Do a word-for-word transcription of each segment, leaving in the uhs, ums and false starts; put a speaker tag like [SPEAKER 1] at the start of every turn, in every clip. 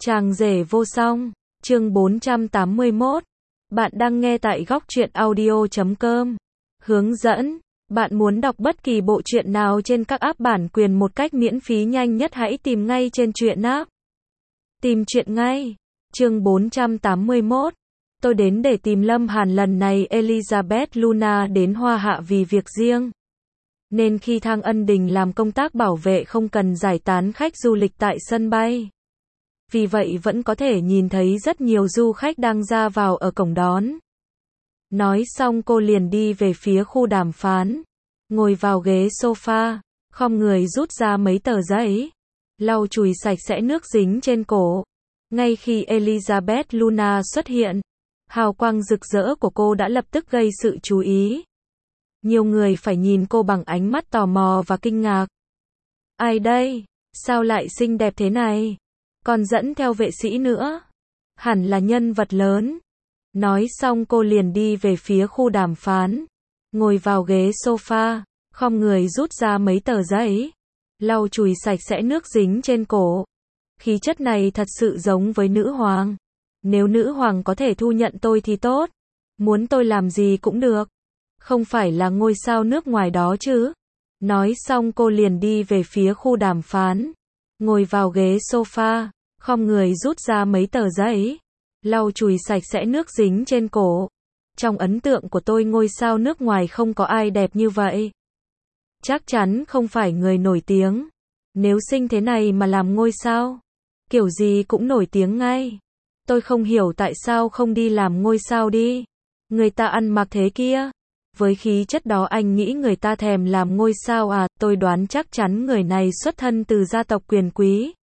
[SPEAKER 1] Chàng rể vô song, chương bốn trăm tám mươi mốt. Bạn đang nghe tại góc truyện audio chấm com. Hướng dẫn, bạn muốn đọc bất kỳ bộ truyện nào trên các app bản quyền một cách miễn phí nhanh nhất hãy tìm ngay trên truyện app. Tìm truyện ngay. Chương bốn trăm tám mươi mốt. Tôi đến để tìm Lâm Hàn, lần này Elizabeth Luna đến Hoa Hạ vì việc riêng. Nên khi Thang Ân Đình làm công tác bảo vệ không cần giải tán khách du lịch tại sân bay. Vì vậy vẫn có thể nhìn thấy rất nhiều du khách đang ra vào ở cổng đón. Nói xong cô liền đi về phía khu đàm phán. Ngồi vào ghế sofa, khom người rút ra mấy tờ giấy. Lau chùi sạch sẽ nước dính trên cổ. Ngay khi Elizabeth Luna xuất hiện, hào quang rực rỡ của cô đã lập tức gây sự chú ý. Nhiều người phải nhìn cô bằng ánh mắt tò mò và kinh ngạc. Ai đây? Sao lại xinh đẹp thế này? Còn dẫn theo vệ sĩ nữa. Hẳn là nhân vật lớn. Nói xong cô liền đi về phía khu đàm phán. Ngồi vào ghế sofa, khom người rút ra mấy tờ giấy. Lau chùi sạch sẽ nước dính trên cổ. Khí chất này thật sự giống với nữ hoàng. Nếu nữ hoàng có thể thu nhận tôi thì tốt. Muốn tôi làm gì cũng được. Không phải là ngôi sao nước ngoài đó chứ. Nói xong cô liền đi về phía khu đàm phán. Ngồi vào ghế sofa, khom người rút ra mấy tờ giấy. Lau chùi sạch sẽ nước dính trên cổ. Trong ấn tượng của tôi ngôi sao nước ngoài không có ai đẹp như vậy. Chắc chắn không phải người nổi tiếng. Nếu xinh thế này mà làm ngôi sao, kiểu gì cũng nổi tiếng ngay. Tôi không hiểu tại sao không đi làm ngôi sao đi. Người ta ăn mặc thế kia. Với khí chất đó anh nghĩ người ta thèm làm ngôi sao à? Tôi đoán chắc chắn người này xuất thân từ gia tộc quyền quý.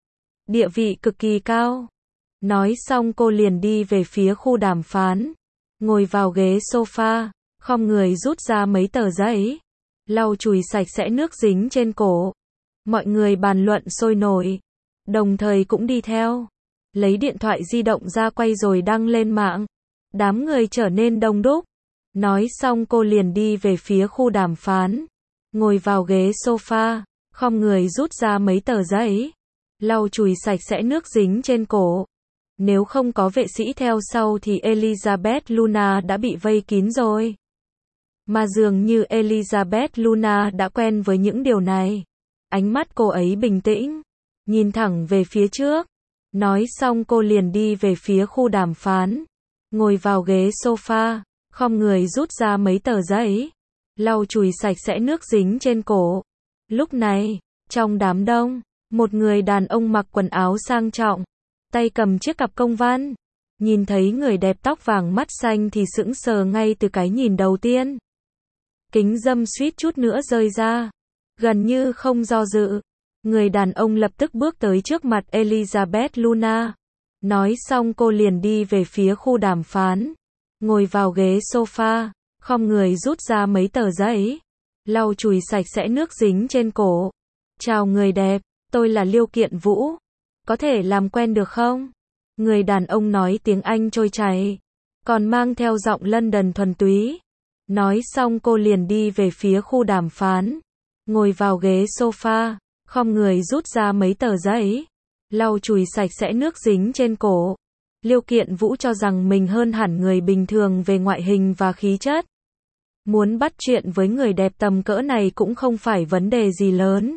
[SPEAKER 1] Địa vị cực kỳ cao. Nói xong cô liền đi về phía khu đàm phán. Ngồi vào ghế sofa, khom người rút ra mấy tờ giấy. Lau chùi sạch sẽ nước dính trên cổ. Mọi người bàn luận sôi nổi. Đồng thời cũng đi theo. Lấy điện thoại di động ra quay rồi đăng lên mạng. Đám người trở nên đông đúc. Nói xong cô liền đi về phía khu đàm phán. Ngồi vào ghế sofa, khom người rút ra mấy tờ giấy. Lau chùi sạch sẽ nước dính trên cổ. Nếu không có vệ sĩ theo sau thì Elizabeth Luna đã bị vây kín rồi. Mà dường như Elizabeth Luna đã quen với những điều này. Ánh mắt cô ấy bình tĩnh, nhìn thẳng về phía trước. Nói xong cô liền đi về phía khu đàm phán. Ngồi vào ghế sofa, khom người rút ra mấy tờ giấy. Lau chùi sạch sẽ nước dính trên cổ. Lúc này, trong đám đông, một người đàn ông mặc quần áo sang trọng, tay cầm chiếc cặp công văn. Nhìn thấy người đẹp tóc vàng mắt xanh thì sững sờ ngay từ cái nhìn đầu tiên. Kính râm suýt chút nữa rơi ra. Gần như không do dự, người đàn ông lập tức bước tới trước mặt Elizabeth Luna. Nói xong cô liền đi về phía khu đàm phán. Ngồi vào ghế sofa, khom người rút ra mấy tờ giấy. Lau chùi sạch sẽ nước dính trên cổ. Chào người đẹp, tôi là Liêu Kiện Vũ. Có thể làm quen được không? Người đàn ông nói tiếng Anh trôi chảy, còn mang theo giọng London thuần túy. Nói xong cô liền đi về phía khu đàm phán. Ngồi vào ghế sofa, khom người rút ra mấy tờ giấy. Lau chùi sạch sẽ nước dính trên cổ. Liêu Kiện Vũ cho rằng mình hơn hẳn người bình thường về ngoại hình và khí chất. Muốn bắt chuyện với người đẹp tầm cỡ này cũng không phải vấn đề gì lớn.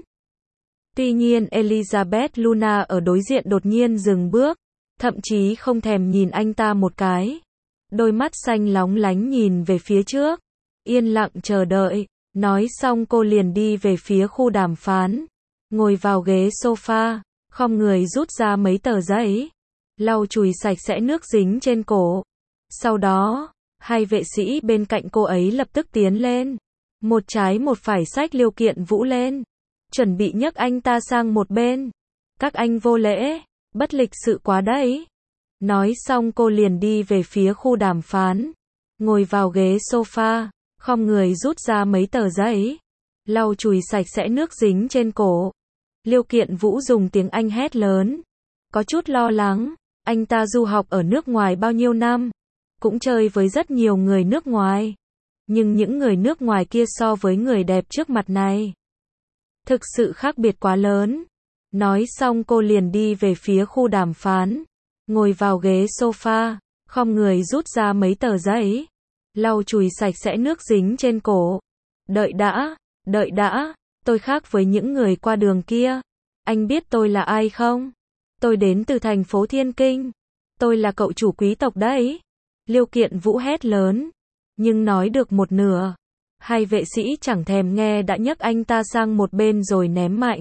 [SPEAKER 1] Tuy nhiên Elizabeth Luna ở đối diện đột nhiên dừng bước, thậm chí không thèm nhìn anh ta một cái. Đôi mắt xanh lóng lánh nhìn về phía trước, yên lặng chờ đợi. Nói xong cô liền đi về phía khu đàm phán. Ngồi vào ghế sofa, khom người rút ra mấy tờ giấy. Lau chùi sạch sẽ nước dính trên cổ. Sau đó, hai vệ sĩ bên cạnh cô ấy lập tức tiến lên. Một trái một phải xách Liêu Kiện Vũ lên. Chuẩn bị nhấc anh ta sang một bên. Các anh vô lễ, bất lịch sự quá đấy. Nói xong cô liền đi về phía khu đàm phán. Ngồi vào ghế sofa, khom người rút ra mấy tờ giấy. Lau chùi sạch sẽ nước dính trên cổ. Liêu Kiện Vũ dùng tiếng Anh hét lớn. Có chút lo lắng. Anh ta du học ở nước ngoài bao nhiêu năm, cũng chơi với rất nhiều người nước ngoài. Nhưng những người nước ngoài kia so với người đẹp trước mặt này, thực sự khác biệt quá lớn. Nói xong cô liền đi về phía khu đàm phán, ngồi vào ghế sofa, khom người rút ra mấy tờ giấy, lau chùi sạch sẽ nước dính trên cổ. Đợi đã, đợi đã, tôi khác với những người qua đường kia. Anh biết tôi là ai không? Tôi đến từ thành phố Thiên Kinh. Tôi là cậu chủ quý tộc đấy. Liêu Kiện Vũ hét lớn, nhưng nói được một nửa. Hai vệ sĩ chẳng thèm nghe đã nhấc anh ta sang một bên rồi ném mạnh.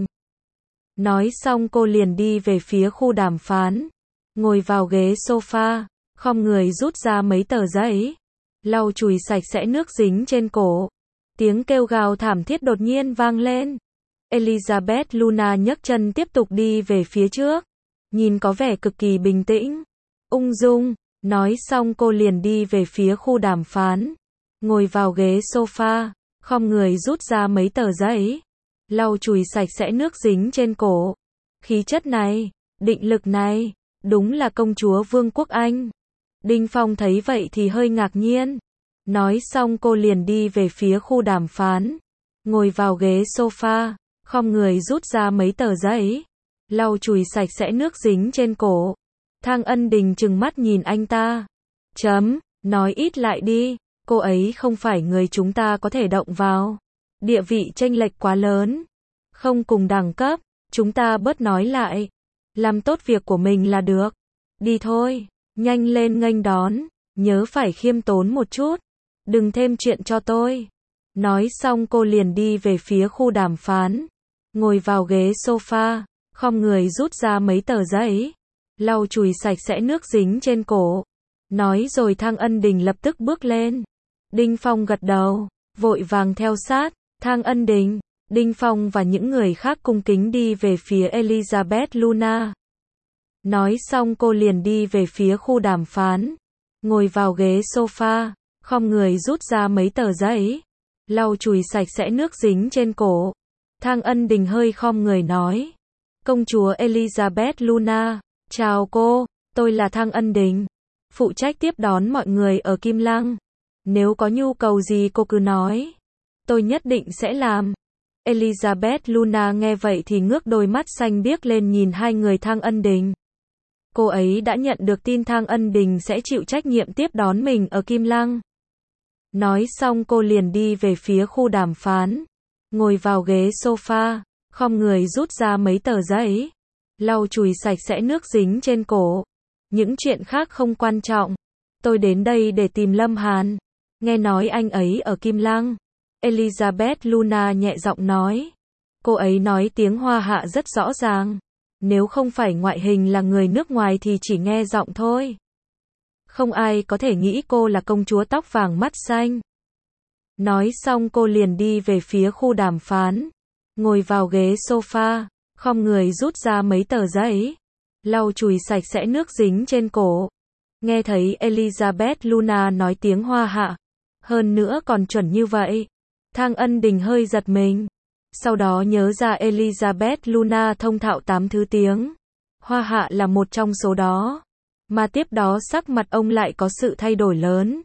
[SPEAKER 1] Nói xong cô liền đi về phía khu đàm phán, ngồi vào ghế sofa, khom người rút ra mấy tờ giấy, lau chùi sạch sẽ nước dính trên cổ. Tiếng kêu gào thảm thiết đột nhiên vang lên. Elizabeth Luna nhấc chân tiếp tục đi về phía trước, nhìn có vẻ cực kỳ bình tĩnh, ung dung. Nói xong cô liền đi về phía khu đàm phán, ngồi vào ghế sofa, khom người rút ra mấy tờ giấy, lau chùi sạch sẽ nước dính trên cổ. Khí chất này, định lực này, đúng là công chúa Vương quốc Anh. Đinh Phong thấy vậy thì hơi ngạc nhiên. Nói xong cô liền đi về phía khu đàm phán, ngồi vào ghế sofa, khom người rút ra mấy tờ giấy, lau chùi sạch sẽ nước dính trên cổ. Thang Ân Đình trừng mắt nhìn anh ta. Chấm, nói ít lại đi, cô ấy không phải người chúng ta có thể động vào. Địa vị chênh lệch quá lớn, không cùng đẳng cấp, chúng ta bớt nói lại. Làm tốt việc của mình là được. Đi thôi, nhanh lên nghênh đón, nhớ phải khiêm tốn một chút, đừng thêm chuyện cho tôi. Nói xong cô liền đi về phía khu đàm phán, ngồi vào ghế sofa, khom người rút ra mấy tờ giấy, lau chùi sạch sẽ nước dính trên cổ. Nói rồi Thang Ân Đình lập tức bước lên. Đinh Phong gật đầu, vội vàng theo sát. Thang Ân Đình, Đinh Phong và những người khác cung kính đi về phía Elizabeth Luna. Nói xong cô liền đi về phía khu đàm phán, ngồi vào ghế sofa, khom người rút ra mấy tờ giấy, lau chùi sạch sẽ nước dính trên cổ. Thang Ân Đình hơi khom người nói, công chúa Elizabeth Luna, chào cô, tôi là Thang Ân Đình, phụ trách tiếp đón mọi người ở Kim Lăng. Nếu có nhu cầu gì cô cứ nói, tôi nhất định sẽ làm. Elizabeth Luna nghe vậy thì ngước đôi mắt xanh biếc lên nhìn hai người Thang Ân Đình. Cô ấy đã nhận được tin Thang Ân Đình sẽ chịu trách nhiệm tiếp đón mình ở Kim Lăng. Nói xong cô liền đi về phía khu đàm phán, ngồi vào ghế sofa, khom người rút ra mấy tờ giấy, lau chùi sạch sẽ nước dính trên cổ. Những chuyện khác không quan trọng. Tôi đến đây để tìm Lâm Hàn. Nghe nói anh ấy ở Kim Lăng. Elizabeth Luna nhẹ giọng nói. Cô ấy nói tiếng Hoa Hạ rất rõ ràng. Nếu không phải ngoại hình là người nước ngoài thì chỉ nghe giọng thôi. Không ai có thể nghĩ cô là công chúa tóc vàng mắt xanh. Nói xong cô liền đi về phía khu đàm phán, ngồi vào ghế sofa, khom người rút ra mấy tờ giấy, lau chùi sạch sẽ nước dính trên cổ. Nghe thấy Elizabeth Luna nói tiếng Hoa Hạ, hơn nữa còn chuẩn như vậy, Thang Ân Đình hơi giật mình. Sau đó nhớ ra Elizabeth Luna thông thạo tám thứ tiếng, Hoa Hạ là một trong số đó. Mà tiếp đó sắc mặt ông lại có sự thay đổi lớn.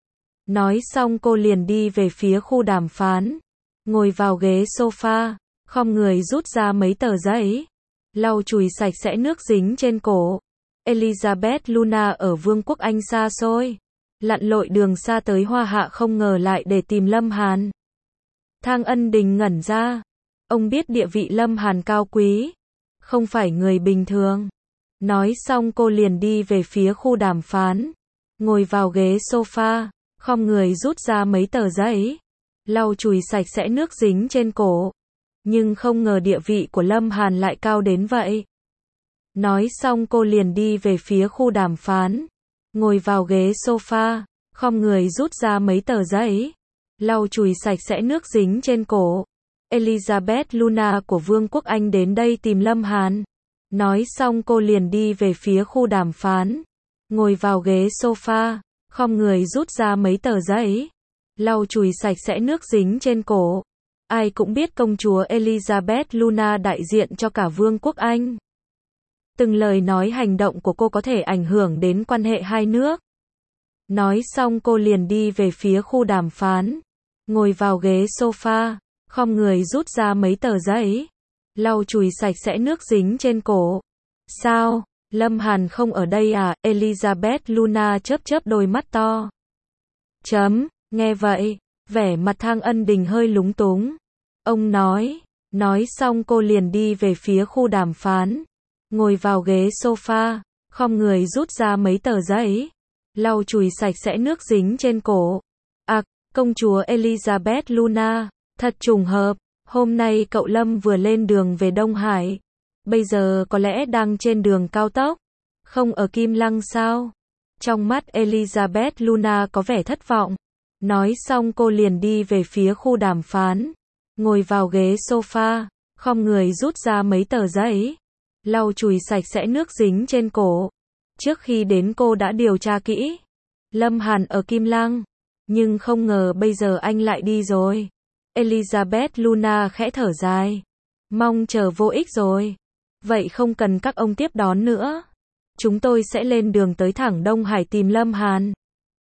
[SPEAKER 1] Nói xong cô liền đi về phía khu đàm phán, ngồi vào ghế sofa, khom người rút ra mấy tờ giấy, lau chùi sạch sẽ nước dính trên cổ. Elizabeth Luna ở Vương quốc Anh xa xôi, lặn lội đường xa tới Hoa Hạ không ngờ lại để tìm Lâm Hàn. Thang Ân Đình ngẩn ra, ông biết địa vị Lâm Hàn cao quý, không phải người bình thường. Nói xong cô liền đi về phía khu đàm phán, ngồi vào ghế sofa, khom người rút ra mấy tờ giấy, lau chùi sạch sẽ nước dính trên cổ. Nhưng không ngờ địa vị của Lâm Hàn lại cao đến vậy. Nói xong cô liền đi về phía khu đàm phán, ngồi vào ghế sofa, khom người rút ra mấy tờ giấy, lau chùi sạch sẽ nước dính trên cổ. Elizabeth Luna của Vương quốc Anh đến đây tìm Lâm Hàn. Nói xong cô liền đi về phía khu đàm phán, ngồi vào ghế sofa, khom người rút ra mấy tờ giấy, lau chùi sạch sẽ nước dính trên cổ. Ai cũng biết công chúa Elizabeth Luna đại diện cho cả Vương quốc Anh. Từng lời nói hành động của cô có thể ảnh hưởng đến quan hệ hai nước. Nói xong cô liền đi về phía khu đàm phán, ngồi vào ghế sofa, khom người rút ra mấy tờ giấy, lau chùi sạch sẽ nước dính trên cổ. Sao, Lâm Hàn không ở đây à? Elizabeth Luna chớp chớp đôi mắt to. Chấm, nghe vậy, vẻ mặt Thang Ân Đình hơi lúng túng. Ông nói, nói xong cô liền đi về phía khu đàm phán, ngồi vào ghế sofa, khom người rút ra mấy tờ giấy, lau chùi sạch sẽ nước dính trên cổ. À, công chúa Elizabeth Luna, thật trùng hợp, hôm nay cậu Lâm vừa lên đường về Đông Hải, bây giờ có lẽ đang trên đường cao tốc, không ở Kim Lăng sao? Trong mắt Elizabeth Luna có vẻ thất vọng. Nói xong cô liền đi về phía khu đàm phán, ngồi vào ghế sofa, khom người rút ra mấy tờ giấy, lau chùi sạch sẽ nước dính trên cổ. Trước khi đến cô đã điều tra kỹ Lâm Hàn ở Kim Lăng, nhưng không ngờ bây giờ anh lại đi rồi. Elizabeth Luna khẽ thở dài, mong chờ vô ích rồi. Vậy không cần các ông tiếp đón nữa, chúng tôi sẽ lên đường tới thẳng Đông Hải tìm Lâm Hàn.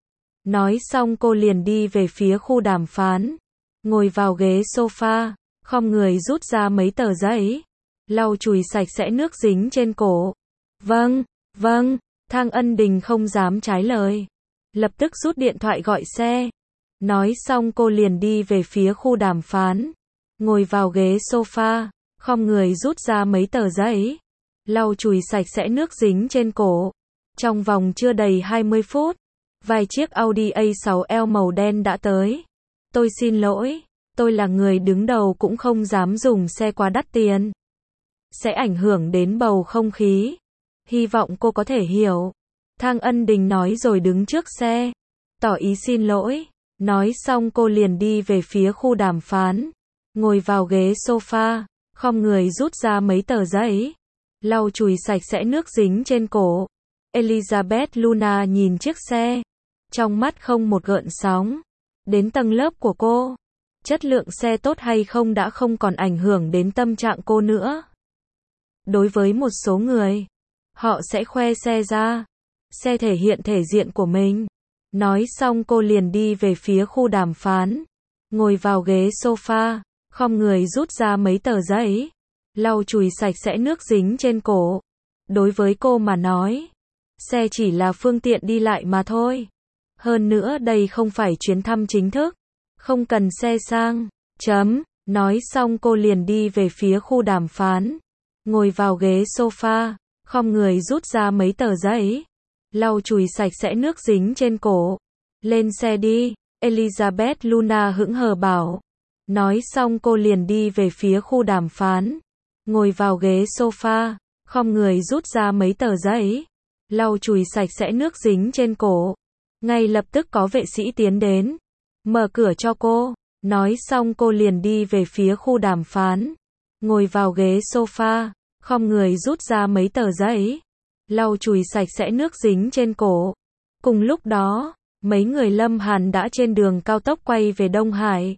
[SPEAKER 1] Nói xong cô liền đi về phía khu đàm phán, ngồi vào ghế sofa, khom người rút ra mấy tờ giấy, lau chùi sạch sẽ nước dính trên cổ. Vâng, vâng, Thang Ân Đình không dám trái lời, lập tức rút điện thoại gọi xe. Nói xong cô liền đi về phía khu đàm phán, ngồi vào ghế sofa, khom người rút ra mấy tờ giấy, lau chùi sạch sẽ nước dính trên cổ. Trong vòng chưa đầy hai mươi phút, vài chiếc Audi A sáu L màu đen đã tới. Tôi xin lỗi, tôi là người đứng đầu cũng không dám dùng xe quá đắt tiền, sẽ ảnh hưởng đến bầu không khí. Hy vọng cô có thể hiểu. Thang Ân Đình nói rồi đứng trước xe, tỏ ý xin lỗi. Nói xong cô liền đi về phía khu đàm phán, ngồi vào ghế sofa, khom người rút ra mấy tờ giấy, lau chùi sạch sẽ nước dính trên cổ. Elizabeth Luna nhìn chiếc xe, trong mắt không một gợn sóng. Đến tầng lớp của cô, chất lượng xe tốt hay không đã không còn ảnh hưởng đến tâm trạng cô nữa. Đối với một số người, họ sẽ khoe xe ra, xe thể hiện thể diện của mình. Nói xong cô liền đi về phía khu đàm phán, ngồi vào ghế sofa, khom người rút ra mấy tờ giấy, lau chùi sạch sẽ nước dính trên cổ. Đối với cô mà nói, xe chỉ là phương tiện đi lại mà thôi. Hơn nữa đây không phải chuyến thăm chính thức, không cần xe sang. Chấm. Nói xong cô liền đi về phía khu đàm phán, ngồi vào ghế sofa, khom người rút ra mấy tờ giấy, lau chùi sạch sẽ nước dính trên cổ. Lên xe đi, Elizabeth Luna hững hờ bảo. Nói xong cô liền đi về phía khu đàm phán, ngồi vào ghế sofa, khom người rút ra mấy tờ giấy, lau chùi sạch sẽ nước dính trên cổ. Ngay lập tức có vệ sĩ tiến đến, mở cửa cho cô. Nói xong cô liền đi về phía khu đàm phán, ngồi vào ghế sofa, khom người rút ra mấy tờ giấy, lau chùi sạch sẽ nước dính trên cổ. Cùng lúc đó, mấy người Lâm Hàn đã trên đường cao tốc quay về Đông Hải.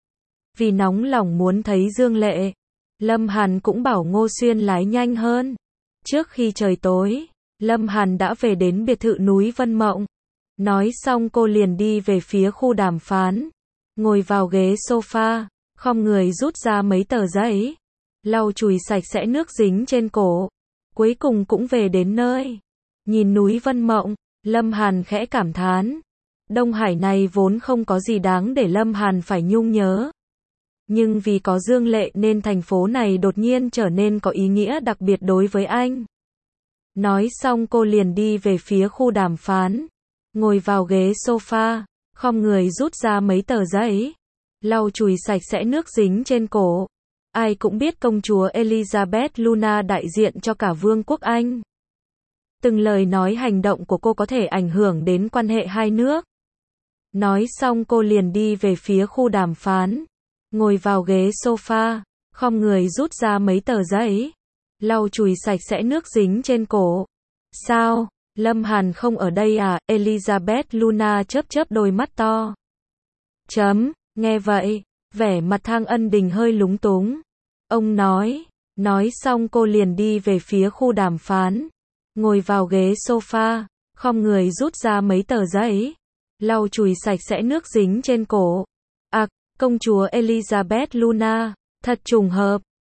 [SPEAKER 1] Vì nóng lòng muốn thấy Dương Lệ, Lâm Hàn cũng bảo Ngô Xuyên lái nhanh hơn. Trước khi trời tối, Lâm Hàn đã về đến biệt thự núi Vân Mộng. Nói xong cô liền đi về phía khu đàm phán, ngồi vào ghế sofa, khom người rút ra mấy tờ giấy, lau chùi sạch sẽ nước dính trên cổ. Cuối cùng cũng về đến nơi. Nhìn núi Vân Mộng, Lâm Hàn khẽ cảm thán. Đông Hải này vốn không có gì đáng để Lâm Hàn phải nhung nhớ. Nhưng vì có Dương Lệ nên thành phố này đột nhiên trở nên có ý nghĩa đặc biệt đối với anh. Nói xong cô liền đi về phía khu đàm phán, ngồi vào ghế sofa, khom người rút ra mấy tờ giấy, lau chùi sạch sẽ nước dính trên cổ. Ai cũng biết công chúa Elizabeth Luna đại diện cho cả Vương quốc Anh. Từng lời nói hành động của cô có thể ảnh hưởng đến quan hệ hai nước. Nói xong cô liền đi về phía khu đàm phán, ngồi vào ghế sofa, khom người rút ra mấy tờ giấy, lau chùi sạch sẽ nước dính trên cổ. Sao, Lâm Hàn không ở đây à? Elizabeth Luna chớp chớp đôi mắt to. Chấm, nghe vậy, vẻ mặt Thang Ân Đình hơi lúng túng. Ông nói, nói xong cô liền đi về phía khu đàm phán, ngồi vào ghế sofa, khom người rút ra mấy tờ giấy, lau chùi sạch sẽ nước dính trên cổ. À, công chúa Elizabeth Luna, thật trùng hợp,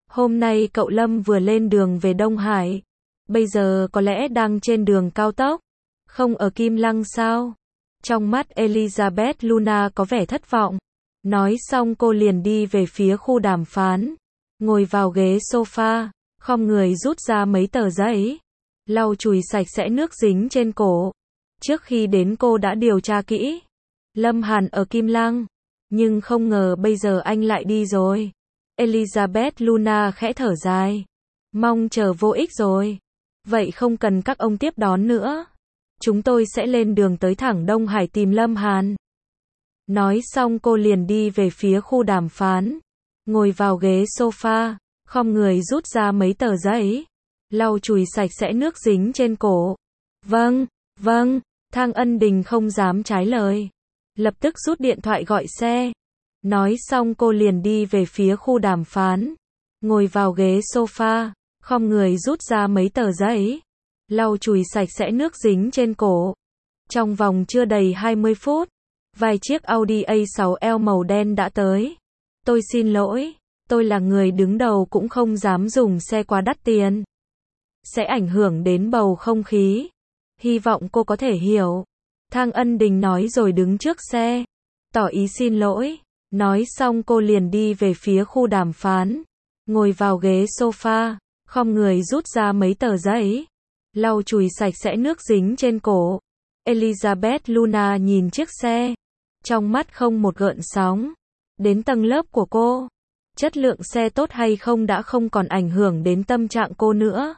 [SPEAKER 1] Hôm nay cậu Lâm vừa lên đường về Đông Hải. Bây giờ có lẽ đang trên đường cao tốc. Không ở Kim Lăng sao? Trong mắt Elizabeth Luna có vẻ thất vọng. Nói xong cô liền đi về phía khu đàm phán. Ngồi vào ghế sofa, khom người rút ra mấy tờ giấy. Lau chùi sạch sẽ nước dính trên cổ. Trước khi đến cô đã điều tra kỹ. Lâm Hàn ở Kim Lăng. Nhưng không ngờ bây giờ anh lại đi rồi. Elizabeth Luna khẽ thở dài. Mong chờ vô ích rồi. Vậy không cần các ông tiếp đón nữa. Chúng tôi sẽ lên đường tới thẳng Đông Hải tìm Lâm Hàn. Nói xong cô liền đi về phía khu đàm phán. Ngồi vào ghế sofa, khom người rút ra mấy tờ giấy. Lau chùi sạch sẽ nước dính trên cổ. Vâng, vâng, Thang Ân Đình không dám trái lời. Lập tức rút điện thoại gọi xe. Nói xong cô liền đi về phía khu đàm phán. Ngồi vào ghế sofa, khom người rút ra mấy tờ giấy. Lau chùi sạch sẽ nước dính trên cổ. Trong vòng chưa đầy hai mươi phút, vài chiếc Audi A sáu L màu đen đã tới. Tôi xin lỗi, tôi là người đứng đầu cũng không dám dùng xe quá đắt tiền. Sẽ ảnh hưởng đến bầu không khí. Hy vọng cô có thể hiểu. Thang Ân Đình nói rồi đứng trước xe. Tỏ ý xin lỗi. Nói xong cô liền đi về phía khu đàm phán. Ngồi vào ghế sofa, khom người rút ra mấy tờ giấy. Lau chùi sạch sẽ nước dính trên cổ. Elizabeth Luna nhìn chiếc xe. Trong mắt không một gợn sóng. Đến tầng lớp của cô. Chất lượng xe tốt hay không đã không còn ảnh hưởng đến tâm trạng cô nữa.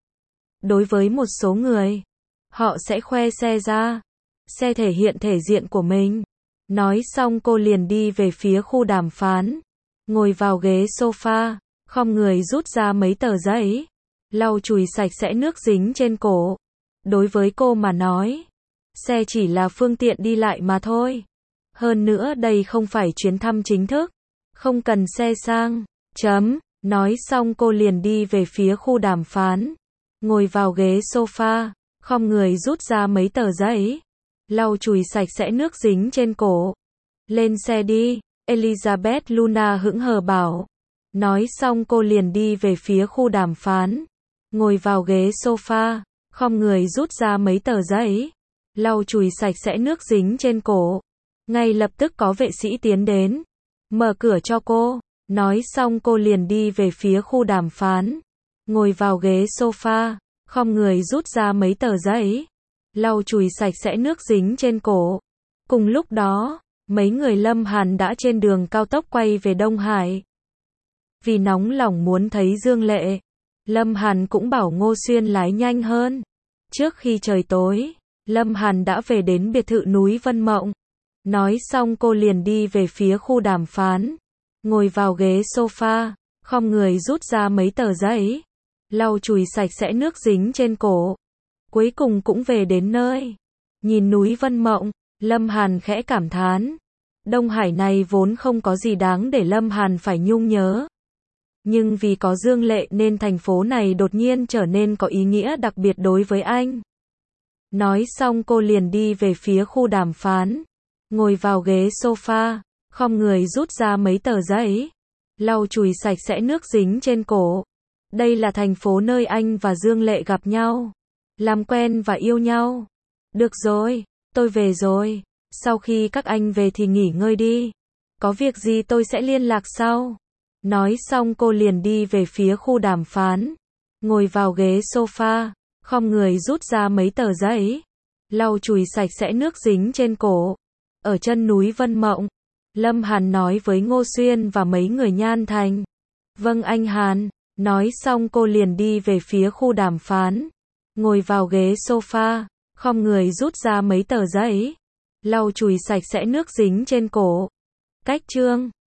[SPEAKER 1] Đối với một số người, họ sẽ khoe xe ra. Xe thể hiện thể diện của mình. Nói xong cô liền đi về phía khu đàm phán. Ngồi vào ghế sofa, khom người rút ra mấy tờ giấy. Lau chùi sạch sẽ nước dính trên cổ. Đối với cô mà nói, xe chỉ là phương tiện đi lại mà thôi. Hơn nữa đây không phải chuyến thăm chính thức. Không cần xe sang. Chấm. Nói xong cô liền đi về phía khu đàm phán. Ngồi vào ghế sofa, khom người rút ra mấy tờ giấy. Lau chùi sạch sẽ nước dính trên cổ. Lên xe đi, Elizabeth Luna hững hờ bảo. Nói xong cô liền đi về phía khu đàm phán. Ngồi vào ghế sofa, khom người rút ra mấy tờ giấy. Lau chùi sạch sẽ nước dính trên cổ. Ngay lập tức có vệ sĩ tiến đến. Mở cửa cho cô. Nói xong cô liền đi về phía khu đàm phán. Ngồi vào ghế sofa, khom người rút ra mấy tờ giấy. Lau chùi sạch sẽ nước dính trên cổ. Cùng lúc đó, mấy người Lâm Hàn đã trên đường cao tốc quay về Đông Hải. Vì nóng lòng muốn thấy Dương Lệ, Lâm Hàn cũng bảo Ngô Xuyên lái nhanh hơn. Trước khi trời tối, Lâm Hàn đã về đến biệt thự núi Vân Mộng. Nói xong cô liền đi về phía khu đàm phán. Ngồi vào ghế sofa, khom người rút ra mấy tờ giấy. Lau chùi sạch sẽ nước dính trên cổ. Cuối cùng cũng về đến nơi. Nhìn núi Vân Mộng, Lâm Hàn khẽ cảm thán. Đông Hải này vốn không có gì đáng để Lâm Hàn phải nhung nhớ. Nhưng vì có Dương Lệ nên thành phố này đột nhiên trở nên có ý nghĩa đặc biệt đối với anh. Nói xong cô liền đi về phía khu đàm phán. Ngồi vào ghế sofa, khom người rút ra mấy tờ giấy. Lau chùi sạch sẽ nước dính trên cổ. Đây là thành phố nơi anh và Dương Lệ gặp nhau. Làm quen và yêu nhau. Được rồi, tôi về rồi. Sau khi các anh về thì nghỉ ngơi đi. Có việc gì tôi sẽ liên lạc sau. Nói xong cô liền đi về phía khu đàm phán. Ngồi vào ghế sofa, khom người rút ra mấy tờ giấy. Lau chùi sạch sẽ nước dính trên cổ. Ở chân núi Vân Mộng, Lâm Hàn nói với Ngô Xuyên và mấy người Nhan Thành. Vâng anh Hàn. Nói xong cô liền đi về phía khu đàm phán. Ngồi vào ghế sofa, khom người rút ra mấy tờ giấy. Lau chùi sạch sẽ nước dính trên cổ. Cách chương